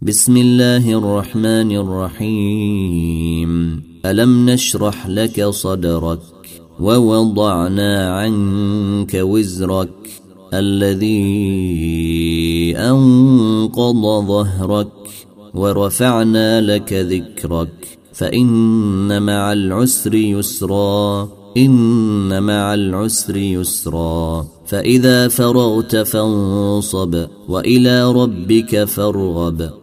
بسم الله الرحمن الرحيم. ألم نشرح لك صدرك ووضعنا عنك وزرك الذي أنقض ظهرك ورفعنا لك ذكرك فإن مع العسر يسرا إن مع العسر يسرا فإذا فرغت فانصب وإلى ربك فارغب